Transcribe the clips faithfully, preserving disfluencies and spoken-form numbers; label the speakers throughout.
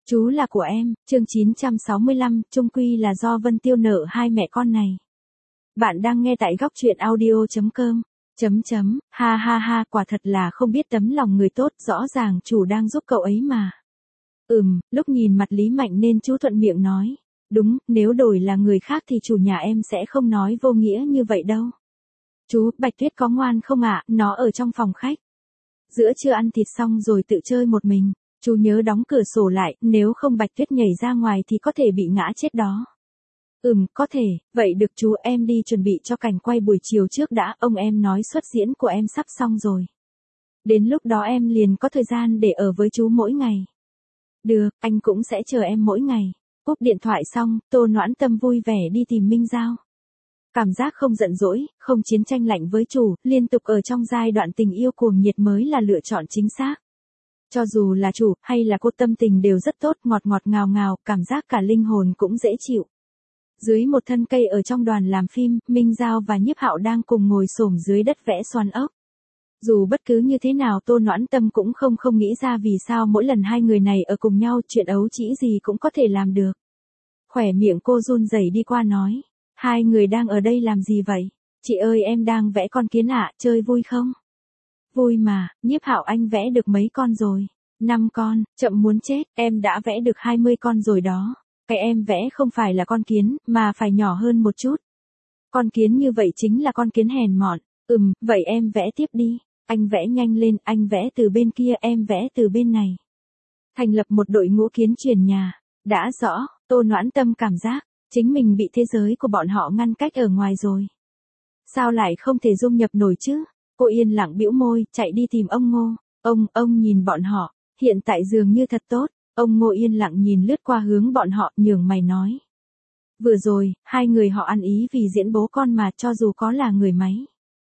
Speaker 1: Chú là của em, chương chín trăm sáu mươi lăm, chung quy là do Vân Tiêu nợ hai mẹ con này. Bạn đang nghe tại góc truyện audio chấm com. Chấm chấm, ha ha ha, quả thật là không biết tấm lòng người tốt, rõ ràng chủ đang giúp cậu ấy mà. Ừm, lúc nhìn mặt Lý Mạnh nên chú thuận miệng nói. Đúng, nếu đổi là người khác thì chủ nhà em sẽ không nói vô nghĩa như vậy đâu. Chú, Bạch Tuyết có ngoan không ạ, nó ở trong phòng khách. Giữa trưa ăn thịt xong rồi tự chơi một mình. Chú nhớ đóng cửa sổ lại, nếu không Bạch Tuyết nhảy ra ngoài thì có thể bị ngã chết đó. Ừm, có thể, vậy được chú, em đi chuẩn bị cho cảnh quay buổi chiều trước đã, ông em nói suất diễn của em sắp xong rồi. Đến lúc đó em liền có thời gian để ở với chú mỗi ngày. Được, anh cũng sẽ chờ em mỗi ngày. Cúp điện thoại xong, Tô Noãn Tâm vui vẻ đi tìm Minh Giao. Cảm giác không giận dỗi, không chiến tranh lạnh với chủ, liên tục ở trong giai đoạn tình yêu cuồng nhiệt mới là lựa chọn chính xác. Cho dù là chủ, hay là cô, tâm tình đều rất tốt, ngọt ngọt ngào ngào, cảm giác cả linh hồn cũng dễ chịu. Dưới một thân cây ở trong đoàn làm phim, Minh Giao và Nhiếp Hạo đang cùng ngồi xổm dưới đất vẽ xoắn ốc. Dù bất cứ như thế nào Tô Noãn Tâm cũng không không nghĩ ra vì sao mỗi lần hai người này ở cùng nhau chuyện ấu trĩ gì cũng có thể làm được. Khỏe miệng cô run rẩy đi qua nói. Hai người đang ở đây làm gì vậy? Chị ơi, em đang vẽ con kiến ạ, chơi vui không? Vui mà, Nhiếp Hạo, anh vẽ được mấy con rồi? Năm con, chậm muốn chết, em đã vẽ được hai mươi con rồi đó. Cái em vẽ không phải là con kiến, mà phải nhỏ hơn một chút. Con kiến như vậy chính là con kiến hèn mọn. Ừm, vậy em vẽ tiếp đi. Anh vẽ nhanh lên, anh vẽ từ bên kia, em vẽ từ bên này. Thành lập một đội ngũ kiến truyền nhà. Đã rõ, Tô Noãn Tâm cảm giác, chính mình bị thế giới của bọn họ ngăn cách ở ngoài rồi. Sao lại không thể dung nhập nổi chứ? Cô yên lặng bĩu môi, chạy đi tìm ông Ngô. Ông, ông nhìn bọn họ, hiện tại dường như thật tốt. Ông Ngô yên lặng nhìn lướt qua hướng bọn họ, nhướng mày nói. Vừa rồi, hai người họ ăn ý vì diễn bố con mà, cho dù có là người máy.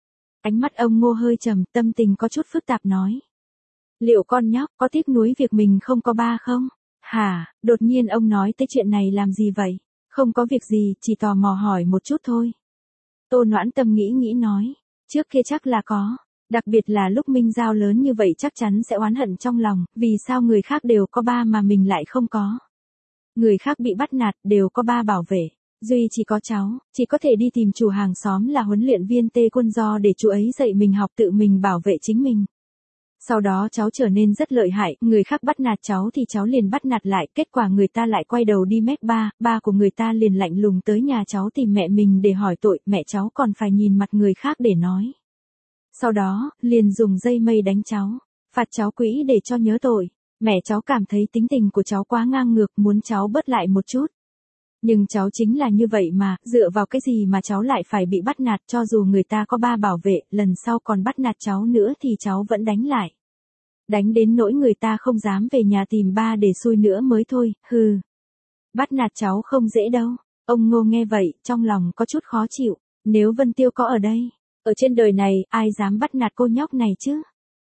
Speaker 1: Ánh mắt ông Ngô hơi trầm, tâm tình có chút phức tạp nói. Liệu con nhóc có tiếc nuối việc mình không có ba không? Hả, đột nhiên ông nói tới chuyện này làm gì vậy? Không có việc gì, chỉ tò mò hỏi một chút thôi. Tô Noãn Tâm nghĩ nghĩ nói. Trước kia chắc là có. Đặc biệt là lúc Minh Giao lớn như vậy chắc chắn sẽ oán hận trong lòng, vì sao người khác đều có ba mà mình lại không có. Người khác bị bắt nạt đều có ba bảo vệ. Duy chỉ có cháu, chỉ có thể đi tìm chủ hàng xóm là huấn luyện viên Tê Quân Do để chú ấy dạy mình học tự mình bảo vệ chính mình. Sau đó cháu trở nên rất lợi hại, người khác bắt nạt cháu thì cháu liền bắt nạt lại, kết quả người ta lại quay đầu đi mét ba, ba của người ta liền lạnh lùng tới nhà cháu tìm mẹ mình để hỏi tội, mẹ cháu còn phải nhìn mặt người khác để nói. Sau đó, liền dùng dây mây đánh cháu, phạt cháu quỹ để cho nhớ tội. Mẹ cháu cảm thấy tính tình của cháu quá ngang ngược, muốn cháu bớt lại một chút. Nhưng cháu chính là như vậy mà, dựa vào cái gì mà cháu lại phải bị bắt nạt, cho dù người ta có ba bảo vệ, lần sau còn bắt nạt cháu nữa thì cháu vẫn đánh lại. Đánh đến nỗi người ta không dám về nhà tìm ba để xui nữa mới thôi, hừ. Bắt nạt cháu không dễ đâu. Ông Ngô nghe vậy, trong lòng có chút khó chịu. Nếu Vân Tiêu có ở đây, ở trên đời này, ai dám bắt nạt cô nhóc này chứ?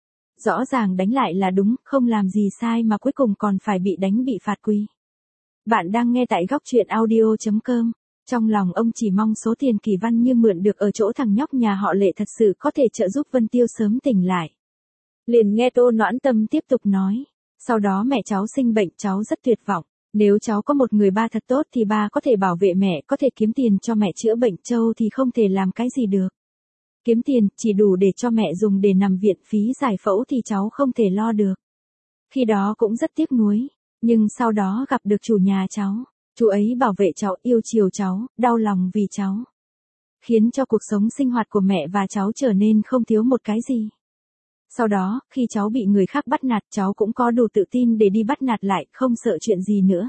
Speaker 1: Rõ ràng đánh lại là đúng, không làm gì sai mà cuối cùng còn phải bị đánh bị phạt quỳ. Bạn đang nghe tại góc truyện audio chấm com. Trong lòng ông chỉ mong số tiền Kỳ Văn Như mượn được ở chỗ thằng nhóc nhà họ Lệ thật sự có thể trợ giúp Vân Tiêu sớm tỉnh lại. Liền nghe Tô Noãn Tâm tiếp tục nói. Sau đó mẹ cháu sinh bệnh, cháu rất tuyệt vọng. Nếu cháu có một người ba thật tốt thì ba có thể bảo vệ mẹ, có thể kiếm tiền cho mẹ chữa bệnh, Châu thì không thể làm cái gì được. Kiếm tiền, chỉ đủ để cho mẹ dùng để nằm viện phí giải phẫu thì cháu không thể lo được. Khi đó cũng rất tiếc nuối. Nhưng sau đó gặp được chủ nhà cháu. Chú ấy bảo vệ cháu, yêu chiều cháu, đau lòng vì cháu. Khiến cho cuộc sống sinh hoạt của mẹ và cháu trở nên không thiếu một cái gì. Sau đó, khi cháu bị người khác bắt nạt, cháu cũng có đủ tự tin để đi bắt nạt lại, không sợ chuyện gì nữa.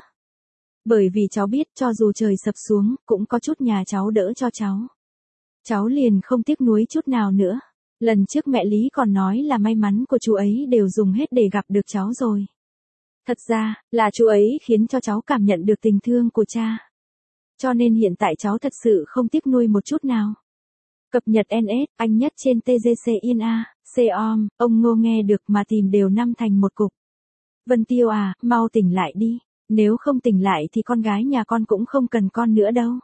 Speaker 1: Bởi vì cháu biết cho dù trời sập xuống, cũng có chút nhà cháu đỡ cho cháu. Cháu liền không tiếc nuối chút nào nữa. Lần trước mẹ Lý còn nói là may mắn của chú ấy đều dùng hết để gặp được cháu rồi. Thật ra, là chú ấy khiến cho cháu cảm nhận được tình thương của cha. Cho nên hiện tại cháu thật sự không tiếc nuôi một chút nào. Cập nhật en ét, anh nhất trên tê giê xê in a, xê-om, ông Ngô nghe được mà tìm đều năm thành một cục. Vân Tiêu à, mau tỉnh lại đi. Nếu không tỉnh lại thì con gái nhà con cũng không cần con nữa đâu.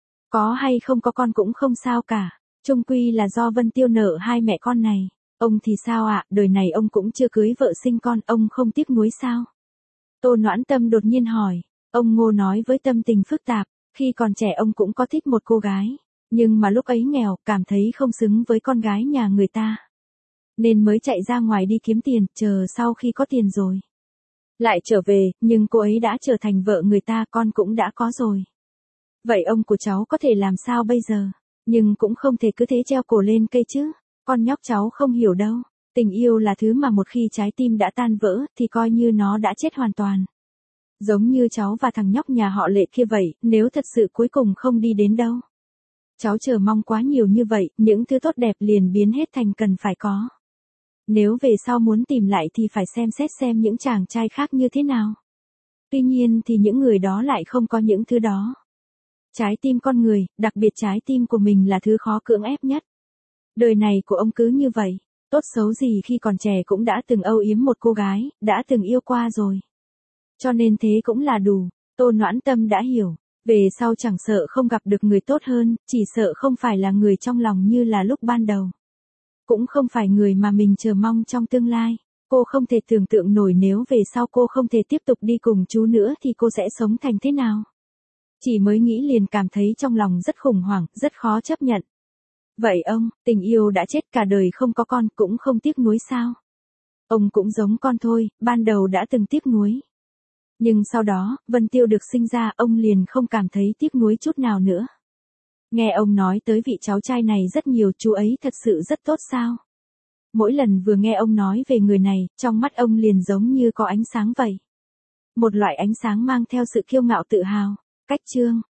Speaker 1: Có hay không có con cũng không sao cả. Chung quy là do Vân Tiêu nợ hai mẹ con này. Ông thì sao ạ, đời này ông cũng chưa cưới vợ sinh con, ông không tiếc nuối sao? Tô Noãn Tâm đột nhiên hỏi. Ông Ngô nói với tâm tình phức tạp, khi còn trẻ ông cũng có thích một cô gái, nhưng mà lúc ấy nghèo, cảm thấy không xứng với con gái nhà người ta. Nên mới chạy ra ngoài đi kiếm tiền, chờ sau khi có tiền rồi lại trở về, nhưng cô ấy đã trở thành vợ người ta, con cũng đã có rồi. Vậy ông của cháu có thể làm sao bây giờ? Nhưng cũng không thể cứ thế treo cổ lên cây chứ. Con nhóc cháu không hiểu đâu. Tình yêu là thứ mà một khi trái tim đã tan vỡ, thì coi như nó đã chết hoàn toàn. Giống như cháu và thằng nhóc nhà họ Lệ kia vậy, nếu thật sự cuối cùng không đi đến đâu. Cháu chờ mong quá nhiều như vậy, những thứ tốt đẹp liền biến hết thành cần phải có. Nếu về sau muốn tìm lại thì phải xem xét xem những chàng trai khác như thế nào. Tuy nhiên thì những người đó lại không có những thứ đó. Trái tim con người, đặc biệt trái tim của mình là thứ khó cưỡng ép nhất. Đời này của ông cứ như vậy, tốt xấu gì khi còn trẻ cũng đã từng âu yếm một cô gái, đã từng yêu qua rồi. Cho nên thế cũng là đủ, Tô Noãn Tâm đã hiểu, về sau chẳng sợ không gặp được người tốt hơn, chỉ sợ không phải là người trong lòng như là lúc ban đầu. Cũng không phải người mà mình chờ mong trong tương lai. Cô không thể tưởng tượng nổi nếu về sau cô không thể tiếp tục đi cùng chú nữa thì cô sẽ sống thành thế nào. Chỉ mới nghĩ liền cảm thấy trong lòng rất khủng hoảng, rất khó chấp nhận. Vậy ông, tình yêu đã chết cả đời không có con cũng không tiếc nuối sao? Ông cũng giống con thôi, ban đầu đã từng tiếc nuối. Nhưng sau đó, Vân Tiêu được sinh ra, ông liền không cảm thấy tiếc nuối chút nào nữa. Nghe ông nói tới vị cháu trai này rất nhiều, chú ấy thật sự rất tốt sao? Mỗi lần vừa nghe ông nói về người này, trong mắt ông liền giống như có ánh sáng vậy. Một loại ánh sáng mang theo sự kiêu ngạo tự hào. Cách chương